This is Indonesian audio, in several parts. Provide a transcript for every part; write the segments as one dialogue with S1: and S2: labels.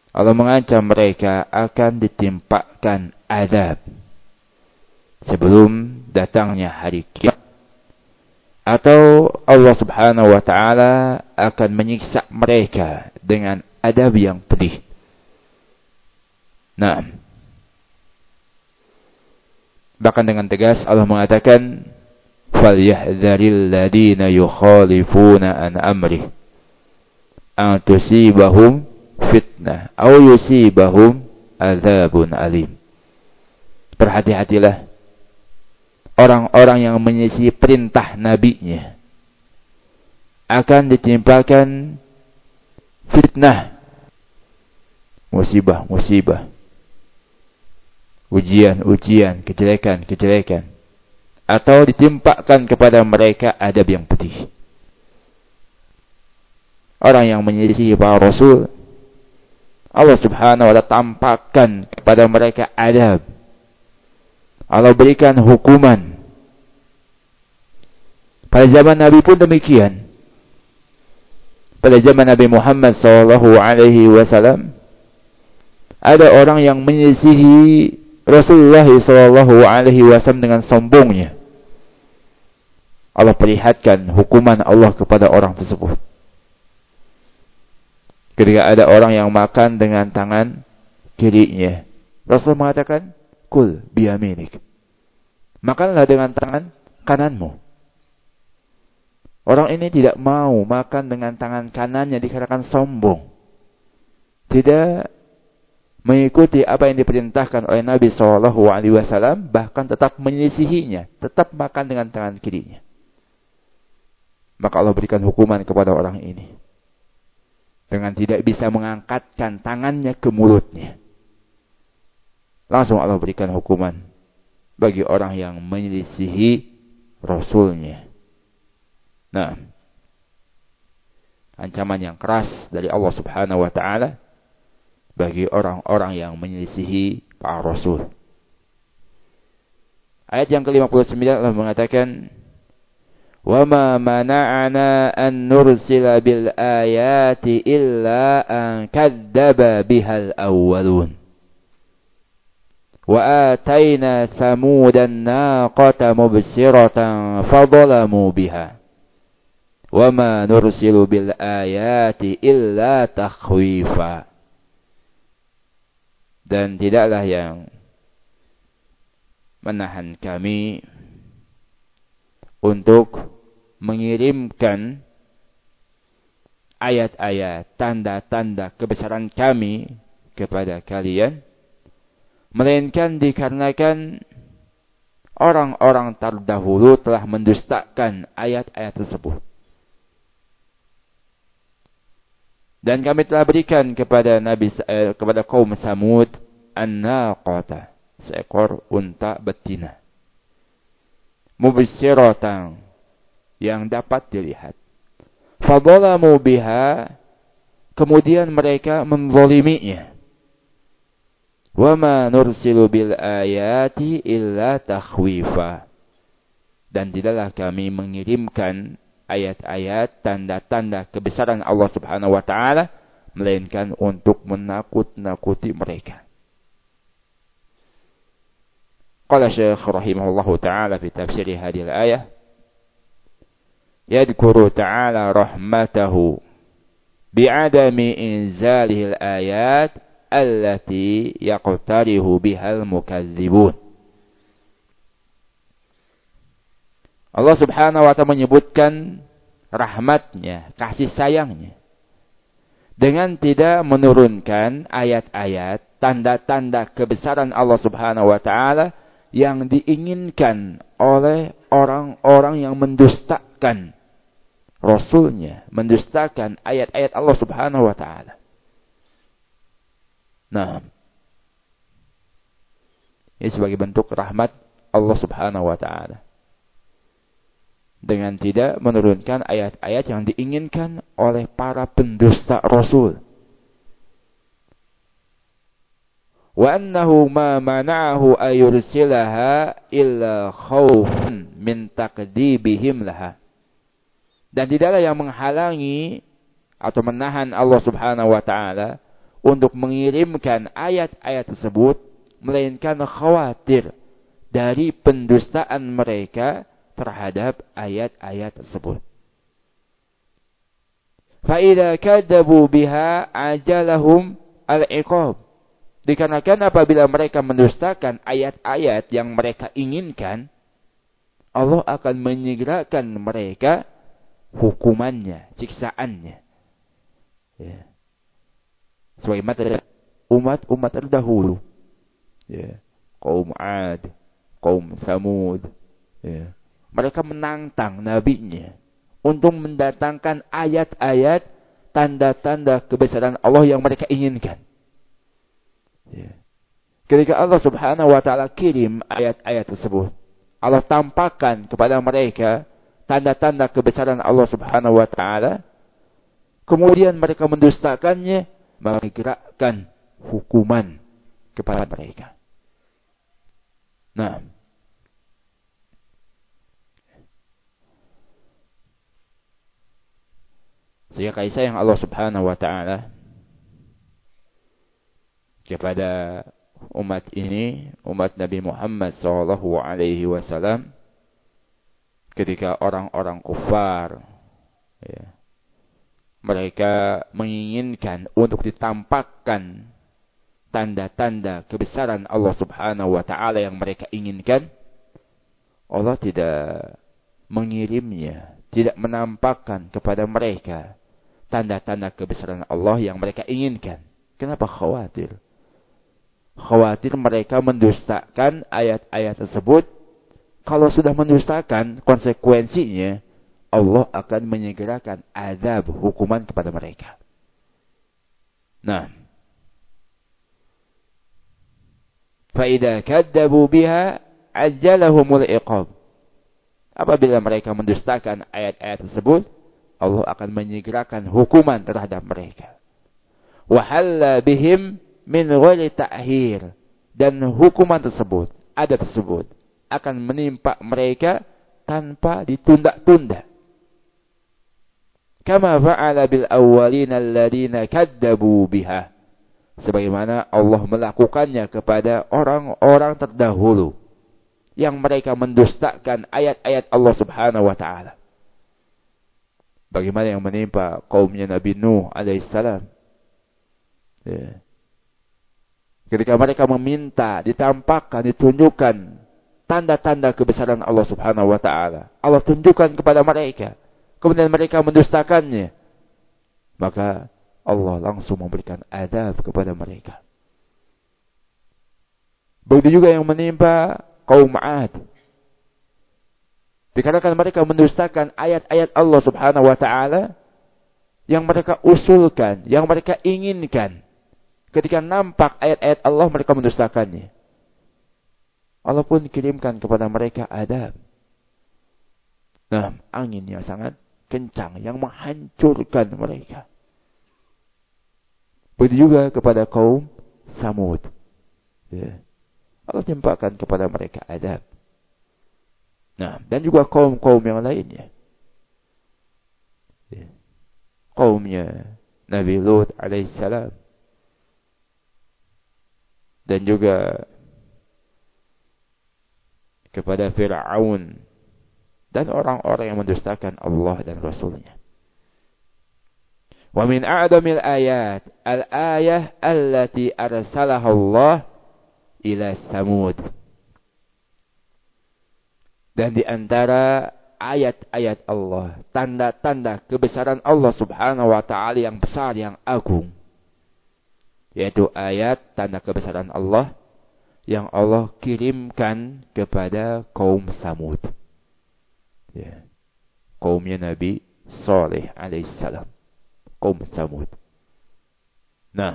S1: Allah mengancam mereka akan ditimpakan azab sebelum datangnya hari kiamat, atau Allah Subhanahu wa taala akan menyiksa mereka dengan azab yang pedih. Nah, bahkan dengan tegas Allah mengatakan, "Falyahdharil ladina yukhalifuna an amrih an tusibahum fitnah aw yusibahum adzabun alim." Berhati-hatilah orang-orang yang menyelisihi perintah nabinya akan ditimpakan fitnah, musibah, ujian, kejelekan, atau ditimpakan kepada mereka adab yang pedih. Orang yang menyelisihi para rasul, Allah Subhanahu wa ta'ala tampakkan kepada mereka adab. Allah berikan hukuman. Pada zaman Nabi pun demikian. Pada zaman Nabi Muhammad sallallahu alaihi wasallam, ada orang yang menyelisihi Rasulullah sallallahu alaihi wasallam dengan sombongnya. Allah perlihatkan hukuman Allah kepada orang tersebut. Ketika ada orang yang makan dengan tangan kirinya, Rasul mengatakan, "Kul biyaminik." Makanlah dengan tangan kananmu. Orang ini tidak mau makan dengan tangan kanannya dikarenakan sombong. Tidak mengikuti apa yang diperintahkan oleh Nabi SAW, bahkan tetap menyelisihinya, tetap makan dengan tangan kirinya. Maka Allah berikan hukuman kepada orang ini dengan tidak bisa mengangkatkan tangannya ke mulutnya. Langsung Allah berikan hukuman bagi orang yang menyelisihi Rasulnya. Nah, ancaman yang keras dari Allah Subhanahu wa ta'ala bagi orang-orang yang menyelisihi para Rasul. Ayat yang ke-59 Allah mengatakan, "Wama mana'ana an nursila bil ayati illa an kadzdzaba bihal awwalun. Wa atayna samudan naqata mubsiratan fadhalamu biha. Wama nursilu bil ayati illa takhwifa." Dan tidaklah yang menahan kami untuk mengirimkan ayat-ayat, tanda-tanda kebesaran kami kepada kalian, melainkan dikarenakan orang-orang terdahulu telah mendustakan ayat-ayat tersebut. Dan kami telah berikan kepada kaum Samud an-naqata, seekor unta betina, mubsiratan, yang dapat dilihat. Fadhalamu biha, kemudian mereka menzaliminya. Wama nursilu bil ayati illa takhwifa, dan tidaklah kami mengirimkan ayat-ayat, tanda-tanda kebesaran Allah Subhanahu wa ta'ala, melainkan untuk menakut-nakuti mereka. Qala Syekh rahimahullahu ta'ala fi tafsir hadhihi al-ayah, yadhkuru ta'ala rahmatahu bi'adami inzalihi al-ayat allati yaqtarihu biha al-mukadzibun. Allah Subhanahu wa ta'ala menyebutkan rahmatnya, kasih sayangnya, dengan tidak menurunkan ayat-ayat, tanda-tanda kebesaran Allah Subhanahu wa ta'ala yang diinginkan oleh orang-orang yang mendustakan Rasulnya, mendustakan ayat-ayat Allah Subhanahu wa ta'ala. Nah, ini sebagai bentuk rahmat Allah Subhanahu wa ta'ala dengan tidak menurunkan ayat-ayat yang diinginkan oleh para pendusta Rasul. Wa annahu ma mana'ahu ayursilaha illa khawfun min taqdibihim laha. Dan tidaklah yang menghalangi atau menahan Allah Subhanahu wa ta'ala untuk mengirimkan ayat-ayat tersebut, melainkan khawatir dari pendustaan mereka terhadap ayat-ayat tersebut. فَإِذَا كَذَّبُوا بِهَا عَجَلَهُمْ الْعِقَابُ. Dikarenakan apabila mereka mendustakan ayat-ayat yang mereka inginkan, Allah akan menyegerakan mereka hukumannya, siksaannya. Ya. Sebagaimana umat-umat terdahulu, ya, kaum Ad, kaum Samud, ya, mereka menantang nabinya untuk mendatangkan ayat-ayat, tanda-tanda kebesaran Allah yang mereka inginkan. Ya. Ketika Allah Subhanahu wa taala kirim ayat-ayat tersebut, Allah tampakkan kepada mereka tanda-tanda kebesaran Allah Subhanahu wa taala, kemudian mereka mendustakannya, maka gerakkan hukuman kepada mereka. Nah, sehingga kasih sayang Allah Subhanahu wa taala kepada umat ini, umat Nabi Muhammad sallallahu alaihi wasallam, ketika orang-orang kufar, ya, mereka menginginkan untuk ditampakkan tanda-tanda kebesaran Allah Subhanahu wa taala yang mereka inginkan, Allah tidak mengirimnya, tidak menampakkan kepada mereka tanda-tanda kebesaran Allah yang mereka inginkan. Kenapa khawatir? Khawatir mereka mendustakan ayat-ayat tersebut. Kalau sudah mendustakan, konsekuensinya Allah akan menyegerakan azab, hukuman kepada mereka. Nah, فَإِذَا كَذَّبُوا بِهَا عَجَّلَهُمُ الْعِقَابُ. Apabila mereka mendustakan ayat-ayat tersebut, Allah akan menyegerakan hukuman terhadap mereka. وَحَلَّ بِهِمْ min ghairi ta'khir, dan hukuman tersebut, adab tersebut akan menimpa mereka tanpa ditunda-tunda. Kama fa'ala bil awwalina alladziina kadzdzabu biha, sebagaimana Allah melakukannya kepada orang-orang terdahulu yang mereka mendustakan ayat-ayat Allah Subhanahu wa taala. Bagaimana yang menimpa kaumnya Nabi Nuh alaihissalam. Ya. Ketika mereka meminta, ditampakkan, ditunjukkan tanda-tanda kebesaran Allah Subhanahu wa taala, Allah tunjukkan kepada mereka, kemudian mereka mendustakannya, maka Allah langsung memberikan azab kepada mereka. Begitu juga yang menimpa kaum Ad. Dikarenakan mereka mendustakan ayat-ayat Allah Subhanahu wa taala yang mereka usulkan, yang mereka inginkan. Ketika nampak ayat-ayat Allah, mereka mendustakannya. Allah pun kirimkan kepada mereka azab. Nah, angin yang sangat kencang yang menghancurkan mereka. Begitu juga kepada kaum Samud. Ya. Allah timpakan kepada mereka azab. Nah, dan juga kaum-kaum yang lainnya. Ya. Kaumnya Nabi Lut alaihissalam. Dan juga kepada Fir'aun dan orang-orang yang mendustakan Allah dan Rasulnya. Wa min a'damil ayat al-ayah allati arsalaha Allah ila Samud. Dan di antara ayat-ayat Allah, tanda-tanda kebesaran Allah Subhanahu wa taala yang besar, yang agung, yaitu ayat tanda kebesaran Allah yang Allah kirimkan kepada kaum Samud. Ya. Kaumnya Nabi Saleh alaihissalam. Kaum Samud. Nah,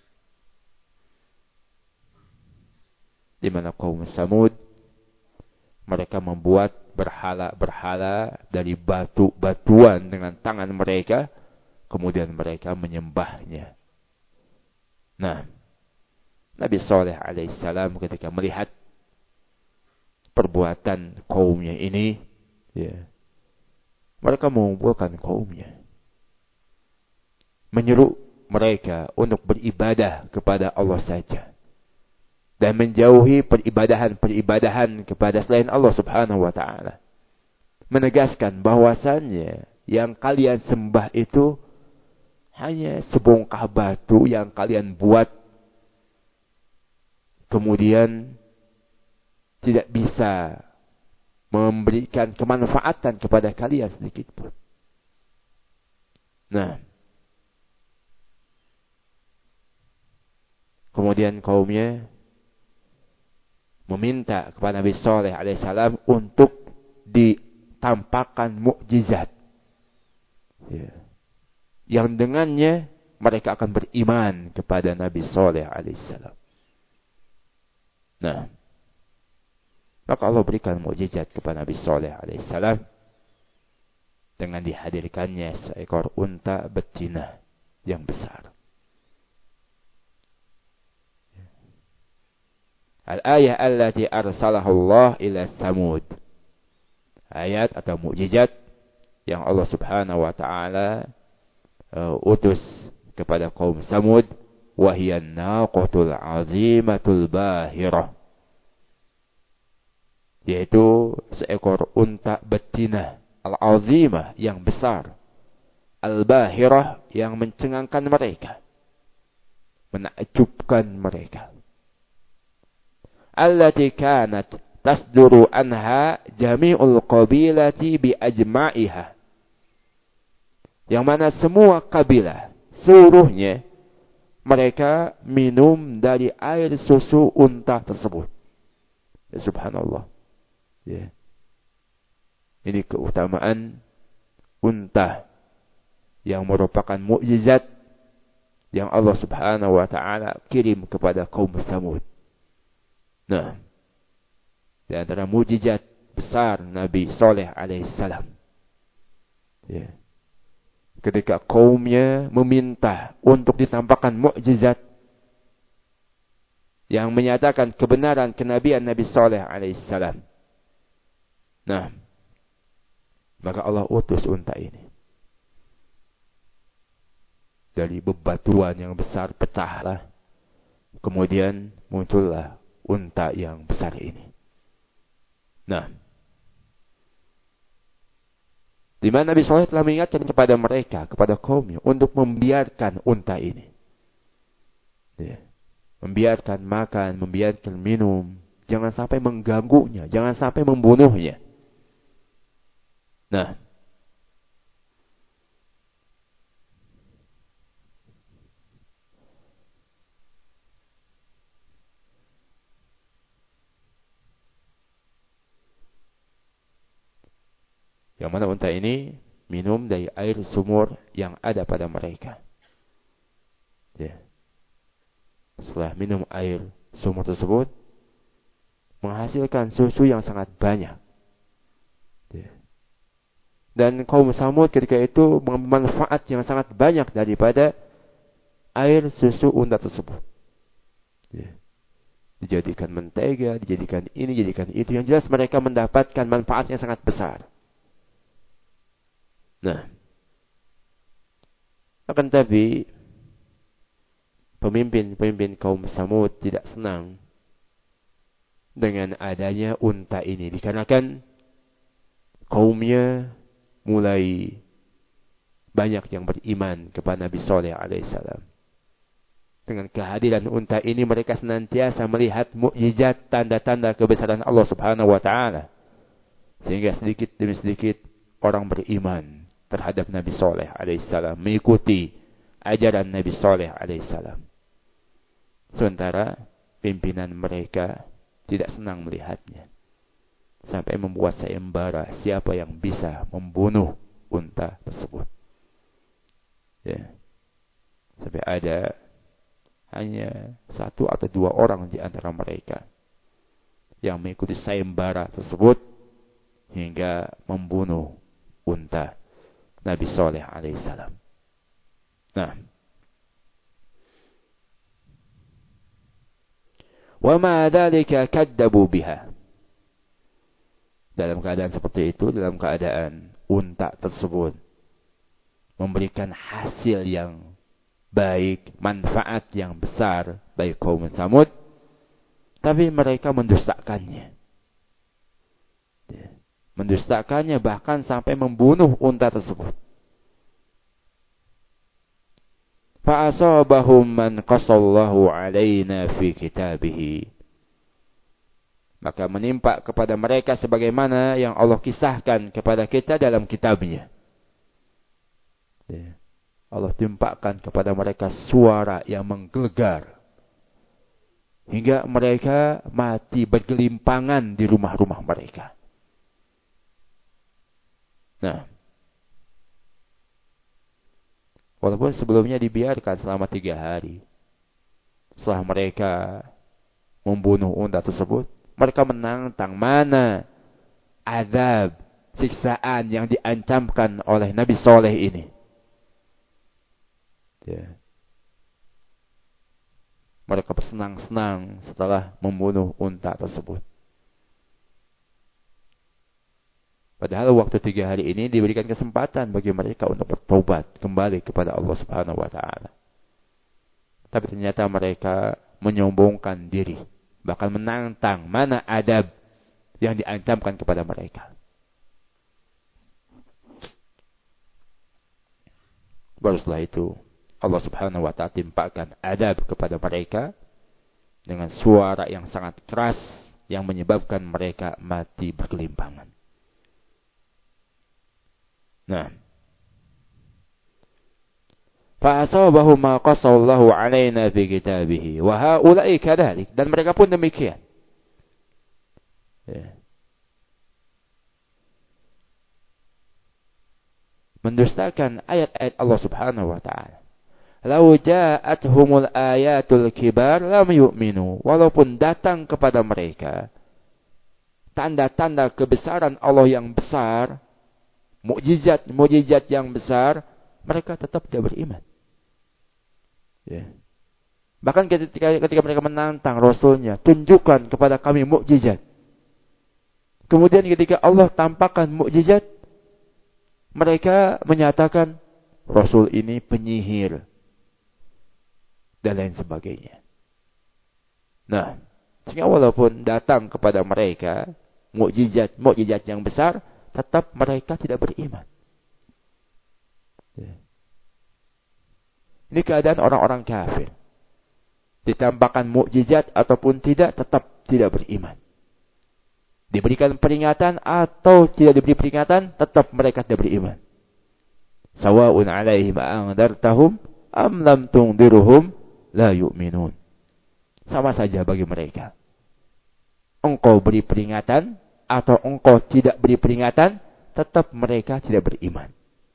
S1: di mana kaum Samud, mereka membuat berhala-berhala dari batu-batuan dengan tangan mereka, kemudian mereka menyembahnya. Nah, Nabi Saleh alaihissalam ketika melihat perbuatan kaumnya ini, ya, mereka mengumpulkan kaumnya, menyeru mereka untuk beribadah kepada Allah saja. Dan menjauhi peribadahan kepada selain Allah subhanahu wa ta'ala. Menegaskan bahwasannya yang kalian sembah itu hanya sebongkah batu yang kalian buat. Kemudian tidak bisa memberikan kemanfaatan kepada kalian sedikit pun. Nah, kemudian kaumnya meminta kepada Nabi Saleh alaihissalam untuk ditampakkan mukjizat, ya, yang dengannya mereka akan beriman kepada Nabi Saleh alaihissalam. Nah, maka Allah berikan mukjizat kepada Nabi Saleh alaihissalam dengan dihadirkannya seekor unta betina yang besar. Al-ayah allati arsalahu Allah ila Samud. Ayat atau mukjizat yang Allah Subhanahu wa taala utus kepada kaum Samud, wa hiya naqatul azimatul bahirah. Yaitu seekor unta betina al-azimah yang besar, al-bahirah yang mencengangkan mereka, menakjubkan mereka. Allati kanat tasduru anha jami'ul qabilati bi ajma'iha. Yang mana semua kabilah seluruhnya mereka minum dari air susu unta tersebut. Ya, subhanallah. Ya. Ini keutamaan unta yang merupakan mukjizat yang Allah Subhanahu wa taala kirim kepada kaum Samud. Nah, di antara mukjizat besar Nabi Saleh alaihissalam, ya, ketika kaumnya meminta untuk ditampakkan mukjizat yang menyatakan kebenaran kenabian Nabi Saleh alaihissalam. Nah, maka Allah utus unta ini. Dari bebatuan yang besar pecahlah. Kemudian muncullah unta yang besar ini. Nah, di mana Nabi Saleh telah mengingatkan kepada mereka, kepada kaumnya, untuk membiarkan unta ini. Ya. Membiarkan makan, membiarkan minum. Jangan sampai mengganggunya, jangan sampai membunuhnya. Nah, yang mana unta ini minum dari air sumur yang ada pada mereka. Ya. Setelah minum air sumur tersebut, menghasilkan susu yang sangat banyak. Ya. Dan kaum Samud ketika itu mengambil manfaat yang sangat banyak daripada air susu unta tersebut. Ya. Dijadikan mentega, dijadikan ini, dijadikan itu. Yang jelas mereka mendapatkan manfaat yang sangat besar. Nah, akan tapi pemimpin kaum Samud tidak senang dengan adanya unta ini, dikarenakan kaumnya mulai banyak yang beriman kepada Nabi Saleh alaihissalam. Dengan kehadiran unta ini mereka senantiasa melihat mukjizat, tanda-tanda kebesaran Allah Subhanahu wa taala. Sehingga sedikit demi sedikit orang beriman terhadap Nabi Saleh alaihissalam, mengikuti ajaran Nabi Saleh alaihissalam. Sementara pimpinan mereka tidak senang melihatnya. Sampai membuat sayembara siapa yang bisa membunuh unta tersebut. Ya. Sampai ada hanya 1 atau 2 orang di antara mereka yang mengikuti sayembara tersebut hingga membunuh unta Nabi Saleh alaihissalam. Nah, wa ma dzalika kadzabu biha. Dalam keadaan seperti itu, dalam keadaan unta tersebut memberikan hasil yang baik, manfaat yang besar bagi kaum Samud, tapi mereka mendustakannya. Mendustakannya bahkan sampai membunuh unta tersebut. Fa'asabahum man qasallahu alaina fi kitabihi. Maka menimpa kepada mereka sebagaimana yang Allah kisahkan kepada kita dalam kitabnya. Allah timpakan kepada mereka suara yang menggelegar. Hingga mereka mati bergelimpangan di rumah-rumah mereka. Nah, walaupun sebelumnya dibiarkan selama 3 hari. Setelah mereka membunuh unta tersebut, mereka menantang mana azab, siksaan yang diancamkan oleh Nabi Saleh ini. Mereka bersenang-senang setelah membunuh unta tersebut. Padahal waktu 3 hari ini diberikan kesempatan bagi mereka untuk bertobat kembali kepada Allah Subhanahu wa taala. Tapi ternyata mereka menyombongkan diri, bahkan menantang mana adab yang diancamkan kepada mereka. Baru setelah itu Allah Subhanahu wa taala timpakan adab kepada mereka dengan suara yang sangat keras yang menyebabkan mereka mati bergelimpangan. Nah, fa'asabahum ma qasallahu alaina fi kitabihi wa haula'i kadzalik, dan mereka pun demikian. Mendustakan ayat-ayat Allah Subhanahu wa taala. Lau ja'atuhumul ayatul kibar lam yu'minu. Walaupun datang kepada mereka tanda-tanda kebesaran Allah yang besar, mukjizat yang besar, mereka tetap tidak beriman. Bahkan ketika mereka menantang Rasulnya, tunjukkan kepada kami mukjizat. Kemudian ketika Allah tampakkan mukjizat, mereka menyatakan Rasul ini penyihir dan lain sebagainya. Nah, sehingga walaupun datang kepada mereka mukjizat yang besar, tetap mereka tidak beriman. Ini keadaan orang-orang kafir. Ditampakkan mukjizat ataupun tidak, tetap tidak beriman. Diberikan peringatan atau tidak diberi peringatan, tetap mereka tidak beriman. Sawa'un 'alaihim a'andartahum am lam tundiruhum la yu'minun. Sama saja bagi mereka. Engkau beri peringatan atau engkau tidak beri peringatan, tetap mereka tidak beriman.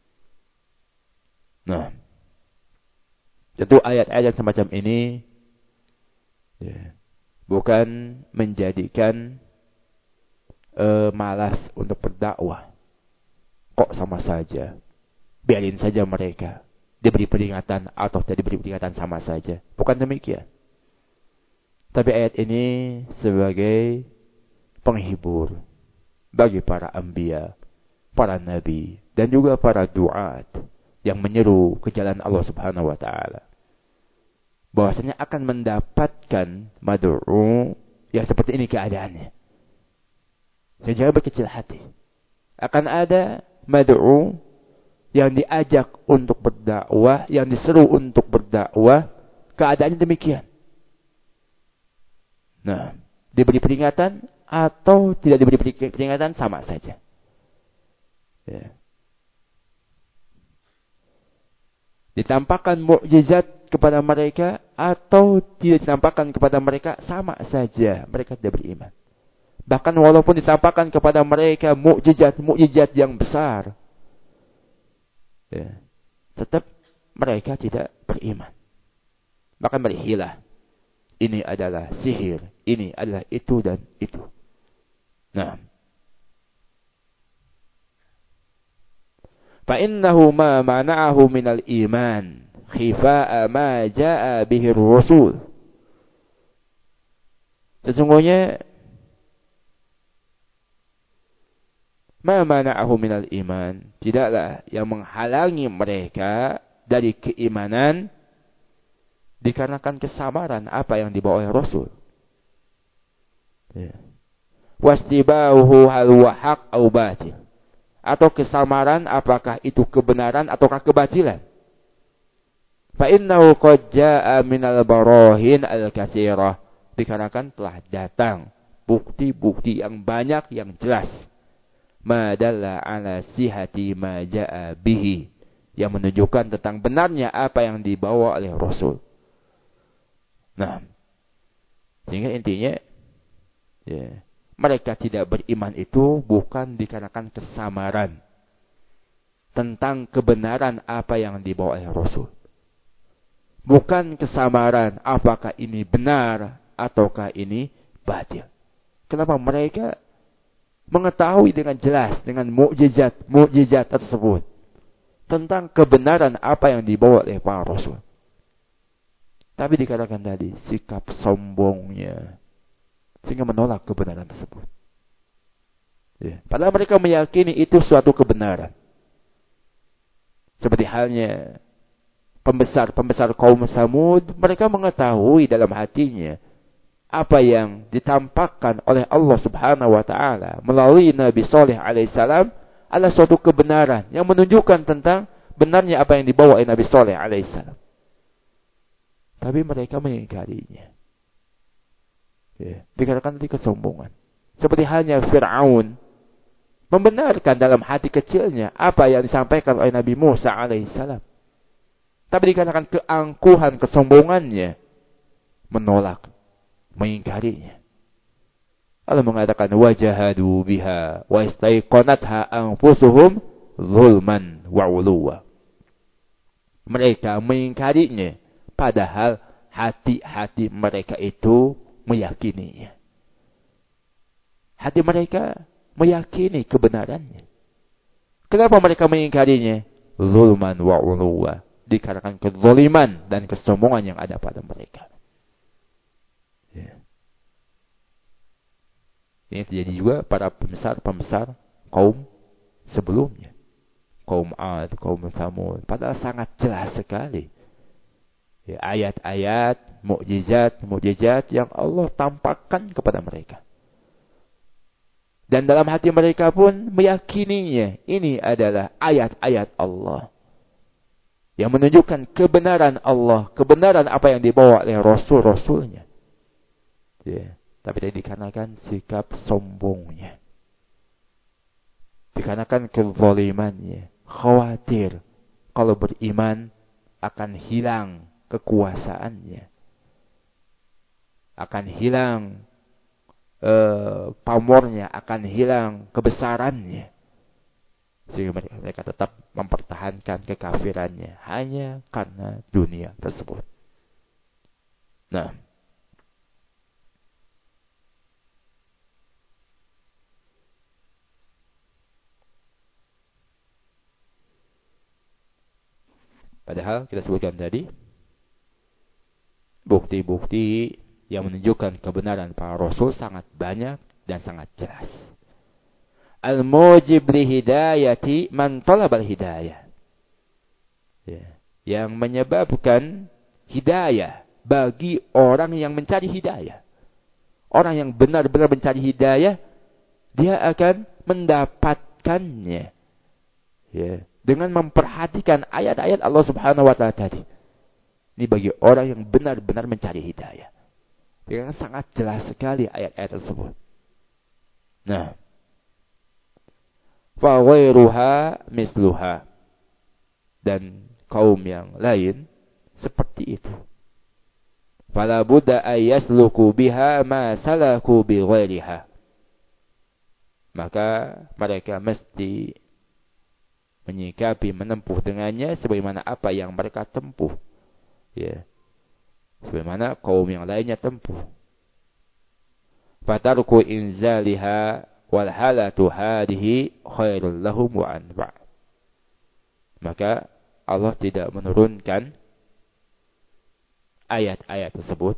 S1: Nah, tentu ayat-ayat semacam ini bukan menjadikan malas untuk berdakwah. Kok sama saja, biarin saja mereka diberi peringatan atau tidak diberi peringatan, sama saja. Bukan demikian. Tapi ayat ini sebagai penghibur bagi para anbiya, para nabi, dan juga para duat yang menyeru ke jalan Allah Subhanahu wa taala, bahwasanya akan mendapatkan mad'u yang seperti ini keadaannya. Jangan berkecil hati. Akan ada mad'u yang diajak untuk berdakwah, yang diseru untuk berdakwah, keadaannya demikian. Nah, diberi peringatan atau tidak diberi peringatan, sama saja. Ditampakkan mukjizat kepada mereka atau tidak ditampakkan kepada mereka, sama saja, mereka tidak beriman. Bahkan walaupun ditampakkan kepada mereka mukjizat yang besar, tetap mereka tidak beriman. Bahkan berhilah. Ini adalah sihir, ini adalah itu dan itu. Nah, fa innahu ma mana'ahu minal iman khifa'a ma jaa'a bihi ar-rasul. Sesungguhnya ma mana'ahu minal iman, tidaklah yang menghalangi mereka dari keimanan dikarenakan kesamaran apa yang dibawa oleh Rasul. Ya. Wastibahu hal huwa haq au batil. Atau kesamaran apakah itu kebenaran ataukah kebatilan. Fa innahu qad jaa'a minal barahin al-katsirah. Dikarenakan telah datang bukti-bukti yang banyak yang jelas. Ma dalla ala sihhati ma jaa'a bihi. Yang menunjukkan tentang benarnya apa yang dibawa oleh Rasul. Nah, sehingga intinya ya, mereka tidak beriman itu bukan dikarenakan kesamaran tentang kebenaran apa yang dibawa oleh Rasul. Bukan kesamaran apakah ini benar ataukah ini batil. Kenapa mereka mengetahui dengan jelas dengan mukjizat tersebut tentang kebenaran apa yang dibawa oleh para Rasul. Tapi dikatakan tadi sikap sombongnya sehingga menolak kebenaran tersebut. Ya. Padahal mereka meyakini itu suatu kebenaran. Seperti halnya pembesar kaum Samud, mereka mengetahui dalam hatinya apa yang ditampakkan oleh Allah Subhanahu wa taala melalui Nabi Shalih alaihissalam adalah suatu kebenaran yang menunjukkan tentang benarnya apa yang dibawa oleh Nabi Shalih alaihissalam. Tapi mereka mengingkarinya. Ya, dikatakan tadi kesombongan. Seperti halnya Fir'aun membenarkan dalam hati kecilnya apa yang disampaikan oleh Nabi Musa alaihissalam. Tapi dikatakan keangkuhan, kesombongannya menolak, mengingkarinya. Allah mengatakan wajahadu biha wa istaiqanatha anfusuhum zulman wa uluwa. Mereka mengingkarinya padahal hati-hati mereka itu meyakininya. Hati mereka meyakini kebenarannya. Kenapa mereka mengingkarinya? Zulman wa uluwa. Dikarenakan kezaliman dan kesombongan yang ada pada mereka. Ya. Ini terjadi juga para pembesar kaum sebelumnya. Kaum Ad, kaum Tsamud. Padahal sangat jelas sekali. Ya, ayat-ayat, mukjizat yang Allah tampakkan kepada mereka. Dan dalam hati mereka pun meyakininya. Ini adalah ayat-ayat Allah. Yang menunjukkan kebenaran Allah. Kebenaran apa yang dibawa oleh Rasul-Rasulnya. Ya. Tapi tadi dikarenakan sikap sombongnya. Dikarenakan kezalimannya. Khawatir. Kalau beriman akan hilang kekuasaannya. Akan hilang pamornya. Akan hilang kebesarannya. Sehingga mereka tetap mempertahankan kekafirannya hanya karena dunia tersebut. Nah, padahal kita sebutkan tadi bukti-bukti yang menunjukkan kebenaran para rasul sangat banyak dan sangat jelas. Al-mujib li hidayati man talabal hidayah. Ya. Yang menyebabkan hidayah bagi orang yang mencari hidayah. Orang yang benar-benar mencari hidayah, dia akan mendapatkannya. Ya. Dengan memperhatikan ayat-ayat Allah Subhanahu wa taala tadi. Ini bagi orang yang benar-benar mencari hidayah. Dia kan sangat jelas sekali ayat-ayat tersebut. Nah, fa ghairuha misluha. Dan kaum yang lain seperti itu. Fala budda ayasluku biha ma salaku bi ghairiha. Maka mereka mesti menyikapi, menempuh dengannya sebagaimana apa yang mereka tempuh. Ya. Sebagaimana kaum yang lainnya tempuh. Fatarku inzaliha wal halatu hadhihi khairul lahum wa anfa'. Maka Allah tidak menurunkan ayat-ayat tersebut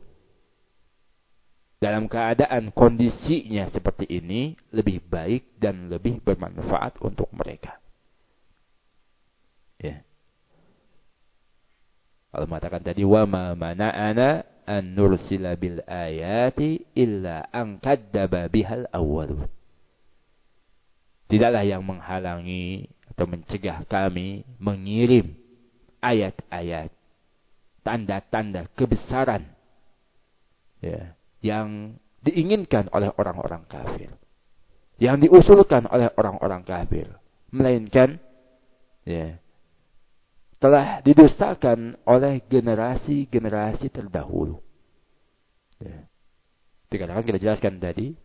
S1: dalam keadaan kondisinya seperti ini lebih baik dan lebih bermanfaat untuk mereka. Ya. Allah mengatakan tadi, wa ma mana'ana an nursila bil ayati illa an kadzdzaba bihal awwalun. Tidaklah yang menghalangi atau mencegah kami mengirim ayat-ayat, tanda-tanda kebesaran, ya, yang diinginkan oleh orang-orang kafir, yang diusulkan oleh orang-orang kafir, melainkan ya, telah didustakan oleh generasi-generasi terdahulu. Ya. Dikatakan kita jelaskan tadi,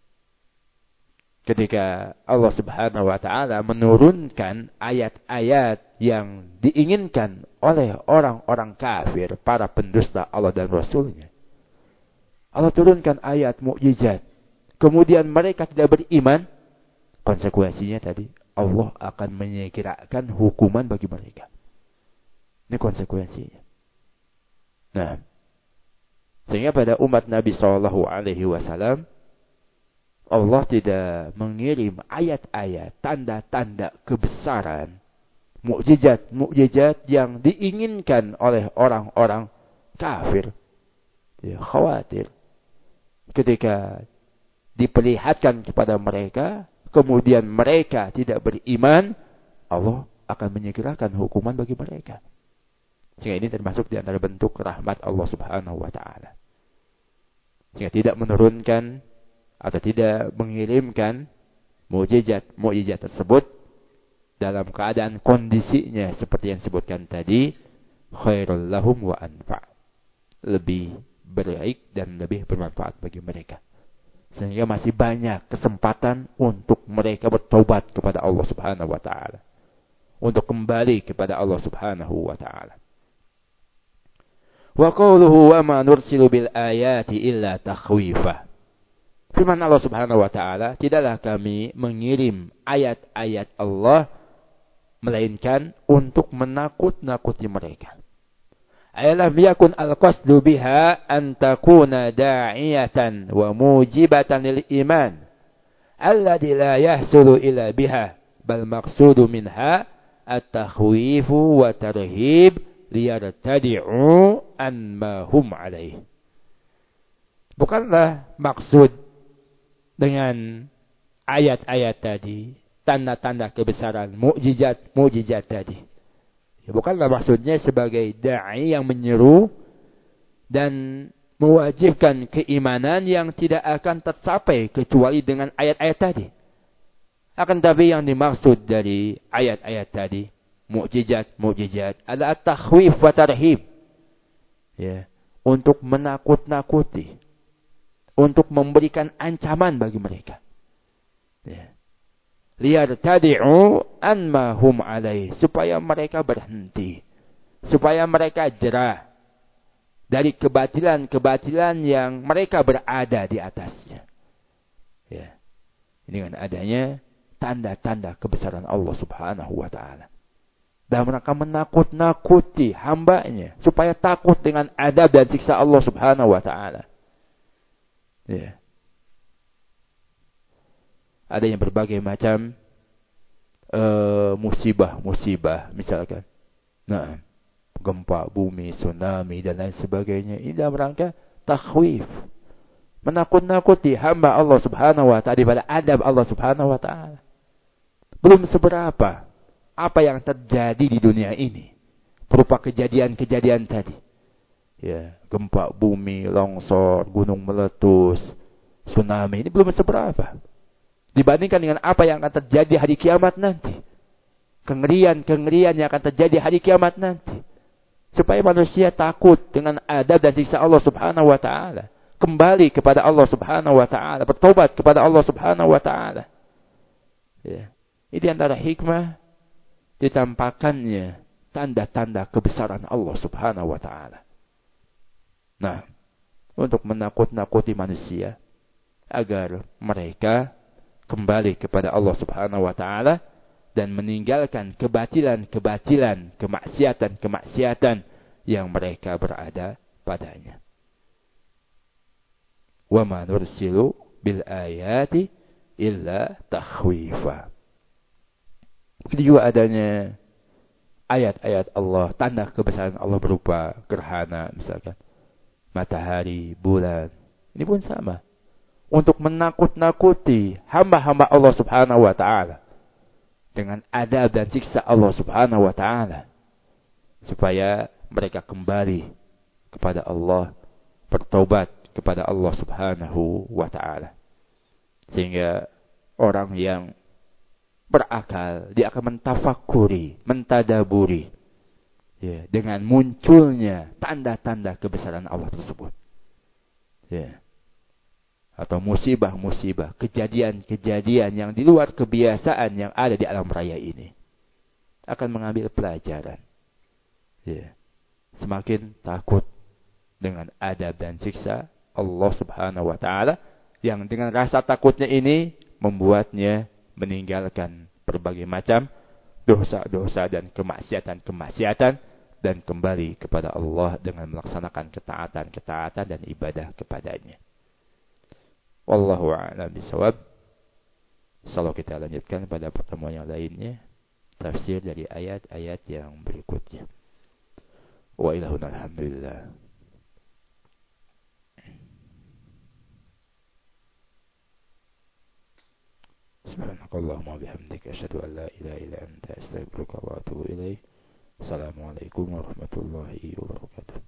S1: ketika Allah Subhanahu wa taala menurunkan ayat-ayat yang diinginkan oleh orang-orang kafir, para pendusta Allah dan Rasul-Nya. Allah turunkan ayat mukjizat. Kemudian mereka tidak beriman, konsekuensinya tadi Allah akan menyegerakan hukuman bagi mereka. Ini konsekuensinya. Nah, sehingga pada umat Nabi SAW, Allah tidak mengirim ayat-ayat, tanda-tanda kebesaran, mukjizat yang diinginkan oleh orang-orang kafir. Ya, khawatir ketika diperlihatkan kepada mereka, kemudian mereka tidak beriman, Allah akan menyegerakan hukuman bagi mereka. Sehingga ini termasuk di antara bentuk rahmat Allah Subhanahu wa taala. Sehingga tidak menurunkan atau tidak mengirimkan mukjizat tersebut dalam keadaan kondisinya seperti yang disebutkan tadi, khairul lahum wa anfa'. Lebih baik dan lebih bermanfaat bagi mereka. Sehingga masih banyak kesempatan untuk mereka bertobat kepada Allah Subhanahu wa taala. Untuk kembali kepada Allah Subhanahu wa taala. Wa qawluhu wa ma nursilu bil ayati illa takhwifa. Firman Allah Subhanahu wa taala, tidaklah kami mengirim ayat-ayat Allah melainkan untuk menakut-nakuti mereka. Ayalam yakun al-qasdu biha an takuna da'iyatan wa mujibatan lil iman alladhi la yahsulu illa biha, bal maqsudu minha at-takhwifu wa tarhib liyartadi'u an ma hum alaih. Bukanlah maksud dengan ayat-ayat tadi, tanda-tanda kebesaran, mukjizat tadi. Ya, bukanlah maksudnya sebagai da'i yang menyeru dan mewajibkan keimanan yang tidak akan tercapai kecuali dengan ayat-ayat tadi. Akan tapi yang dimaksud dari ayat-ayat tadi, mukjizat adalah takhwif wa tarhib. Ya, untuk menakut-nakuti, untuk memberikan ancaman bagi mereka. Ya. Liyartadi'u an ma hum alaih, supaya mereka berhenti, supaya mereka jerah dari kebatilan-kebatilan yang mereka berada di atasnya. Ya. Dengan adanya tanda-tanda kebesaran Allah Subhanahu wa taala. Dan mereka menakut-nakuti hambanya supaya takut dengan adab dan siksa Allah Subhanahu wa taala. Ya. Adanya berbagai macam musibah misalkan. Nah, gempa bumi, tsunami dan lain sebagainya. Ini dalam rangka takhwif, menakut-nakuti hamba Allah Subhanahu wa taala daripada adab Allah Subhanahu wa taala. Belum seberapa apa yang terjadi di dunia ini berupa kejadian-kejadian tadi. Ya, gempa bumi, longsor, gunung meletus, tsunami, ini belum seberapa dibandingkan dengan apa yang akan terjadi hari kiamat nanti. Kengerian-kengerian yang akan terjadi hari kiamat nanti. Supaya manusia takut dengan adab dan siksa Allah Subhanahu wa taala, kembali kepada Allah Subhanahu wa taala, bertobat kepada Allah Subhanahu wa taala. Ya. Ini antara hikmah ditampakkannya tanda-tanda kebesaran Allah Subhanahu wa taala. Nah, untuk menakut-nakuti manusia agar mereka kembali kepada Allah Subhanahu wa taala dan meninggalkan kebatilan-kebatilan, kemaksiatan-kemaksiatan yang mereka berada padanya. Wa ma nursilu bil ayati illa takhwifa. Begitu juga adanya ayat-ayat Allah, tanda kebesaran Allah berupa gerhana misalkan, matahari, bulan. Ini pun sama. Untuk menakut-nakuti hamba-hamba Allah subhanahu wa ta'ala. Dengan adab dan siksa Allah subhanahu wa ta'ala. Supaya mereka kembali kepada Allah, bertobat kepada Allah subhanahu wa ta'ala. Sehingga orang yang berakal, dia akan mentafakuri, mentadaburi, ya, dengan munculnya tanda-tanda kebesaran Allah tersebut, ya, atau musibah-musibah, kejadian-kejadian yang di luar kebiasaan yang ada di alam raya ini, akan mengambil pelajaran, ya, semakin takut dengan adab dan siksa Allah subhanahu wa ta'ala, yang dengan rasa takutnya ini membuatnya meninggalkan berbagai macam dosa-dosa dan kemaksiatan-kemaksiatan, dan kembali kepada Allah dengan melaksanakan ketaatan-ketaatan dan ibadah kepadanya. Wallahu a'lam bishawab. Insyaallah kita lanjutkan pada pertemuan yang lainnya, tafsir dari ayat-ayat yang berikutnya. Wa ilahuna alhamdulillah. Subhanakallahumma bihamdika asyhadu an la ilaha illa anta astaghfiruka wa atubu ilaik. Assalamualaikum warahmatullahi wabarakatuh.